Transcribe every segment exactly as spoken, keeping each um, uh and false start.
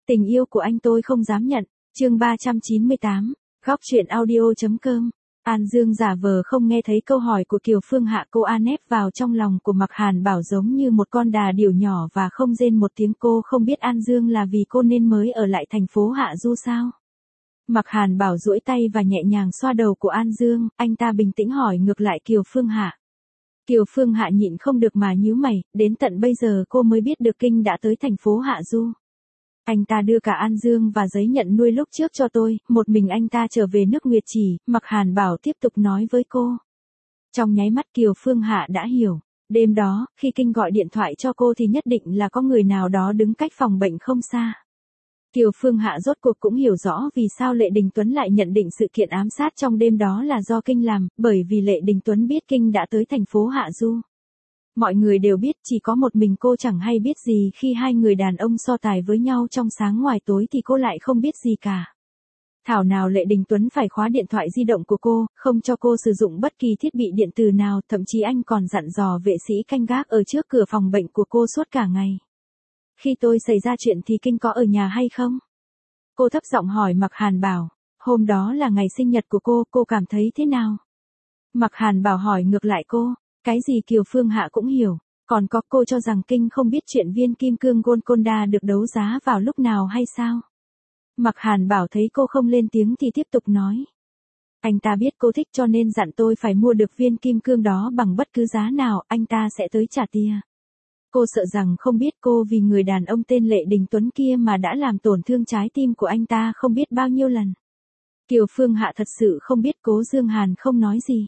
Tình yêu của anh tôi không dám nhận. Chương ba trăm chín mươi tám. Góc truyện audio.com. An Dương giả vờ không nghe thấy câu hỏi của Kiều Phương Hạ, cô an ép vào trong lòng của Mạc Hàn Bảo giống như một con đà điểu nhỏ và không rên một tiếng. Cô không biết An Dương là vì cô nên mới ở lại thành phố Hạ Du sao? Mạc Hàn Bảo duỗi tay và nhẹ nhàng xoa đầu của An Dương, anh ta bình tĩnh hỏi ngược lại Kiều Phương Hạ. Kiều Phương Hạ nhịn không được mà nhíu mày, đến tận bây giờ cô mới biết được Kinh đã tới thành phố Hạ Du. Anh ta đưa cả An Dương và giấy nhận nuôi lúc trước cho tôi, một mình anh ta trở về nước Nguyệt Chỉ, Mạc Hàn Bảo tiếp tục nói với cô. Trong nháy mắt Kiều Phương Hạ đã hiểu, đêm đó, khi Kinh gọi điện thoại cho cô thì nhất định là có người nào đó đứng cách phòng bệnh không xa. Kiều Phương Hạ rốt cuộc cũng hiểu rõ vì sao Lệ Đình Tuấn lại nhận định sự kiện ám sát trong đêm đó là do Kinh làm, bởi vì Lệ Đình Tuấn biết Kinh đã tới thành phố Hạ Du. Mọi người đều biết, chỉ có một mình cô chẳng hay biết gì khi hai người đàn ông so tài với nhau trong sáng ngoài tối thì cô lại không biết gì cả. Thảo nào Lệ Đình Tuấn phải khóa điện thoại di động của cô, không cho cô sử dụng bất kỳ thiết bị điện tử nào, thậm chí anh còn dặn dò vệ sĩ canh gác ở trước cửa phòng bệnh của cô suốt cả ngày. Khi tôi xảy ra chuyện thì Kinh có ở nhà hay không? Cô thấp giọng hỏi Mạc Hàn Bảo. Hôm đó là ngày sinh nhật của cô, cô cảm thấy thế nào? Mạc Hàn Bảo hỏi ngược lại cô. Cái gì Kiều Phương Hạ cũng hiểu. Còn có, cô cho rằng Kinh không biết chuyện viên kim cương Golconda được đấu giá vào lúc nào hay sao? Mạc Hàn Bảo thấy cô không lên tiếng thì tiếp tục nói. Anh ta biết cô thích cho nên dặn tôi phải mua được viên kim cương đó bằng bất cứ giá nào, anh ta sẽ tới trả tiền. Cô sợ rằng không biết cô vì người đàn ông tên Lệ Đình Tuấn kia mà đã làm tổn thương trái tim của anh ta không biết bao nhiêu lần. Kiều Phương Hạ thật sự không biết Cố Dương Hàn không nói gì.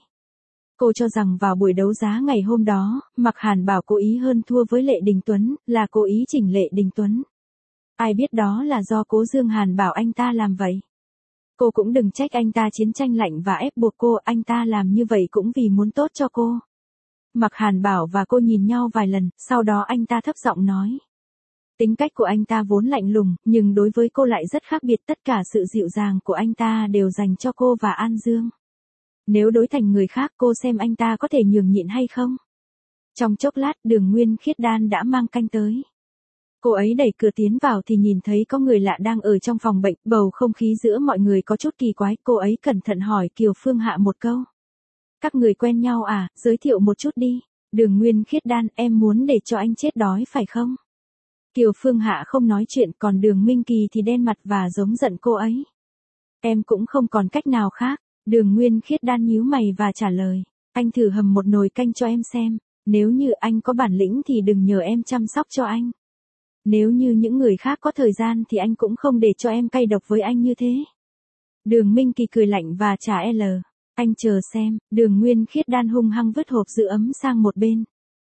Cô cho rằng vào buổi đấu giá ngày hôm đó, Mạc Hàn Bảo cố ý hơn thua với Lệ Đình Tuấn, là cố ý chỉnh Lệ Đình Tuấn. Ai biết đó là do Cố Dương Hàn bảo anh ta làm vậy. Cô cũng đừng trách anh ta chiến tranh lạnh và ép buộc cô, anh ta làm như vậy cũng vì muốn tốt cho cô. Mạc Hàn Bảo và cô nhìn nhau vài lần, sau đó anh ta thấp giọng nói. Tính cách của anh ta vốn lạnh lùng, nhưng đối với cô lại rất khác biệt, tất cả sự dịu dàng của anh ta đều dành cho cô và An Dương. Nếu đối thành người khác cô xem anh ta có thể nhường nhịn hay không? Trong chốc lát Đường Nguyên Khiết Đan đã mang canh tới. Cô ấy đẩy cửa tiến vào thì nhìn thấy có người lạ đang ở trong phòng bệnh, bầu không khí giữa mọi người có chút kỳ quái, cô ấy cẩn thận hỏi Kiều Phương Hạ một câu. Các người quen nhau à, giới thiệu một chút đi. Đường Nguyên Khiết Đan, em muốn để cho anh chết đói phải không? Kiều Phương Hạ không nói chuyện, còn Đường Minh Kỳ thì đen mặt và giống giận cô ấy. Em cũng không còn cách nào khác. Đường Nguyên Khiết Đan nhíu mày và trả lời. Anh thử hầm một nồi canh cho em xem. Nếu như anh có bản lĩnh thì đừng nhờ em chăm sóc cho anh. Nếu như những người khác có thời gian thì anh cũng không để cho em cay độc với anh như thế. Đường Minh Kỳ cười lạnh và trả L. Anh chờ xem. Đường Nguyên Khiết Đan hung hăng vứt hộp giữ ấm sang một bên.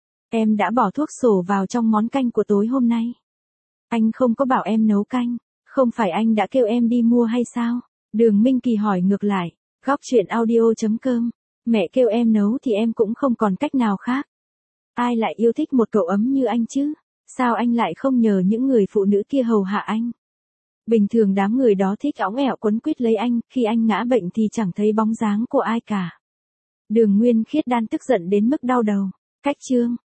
Em đã bỏ thuốc sổ vào trong món canh của tối hôm nay. Anh không có bảo em nấu canh. Không phải anh đã kêu em đi mua hay sao? Đường Minh Kỳ hỏi ngược lại. Góc truyện audio.com. Mẹ kêu em nấu thì em cũng không còn cách nào khác. Ai lại yêu thích một cậu ấm như anh chứ? Sao anh lại không nhờ những người phụ nữ kia hầu hạ anh? Bình thường đám người đó thích óng ẻo quấn quýt lấy anh, khi anh ngã bệnh thì chẳng thấy bóng dáng của ai cả. Đường Nguyên Khiết Đan tức giận đến mức đau đầu. Cách chương.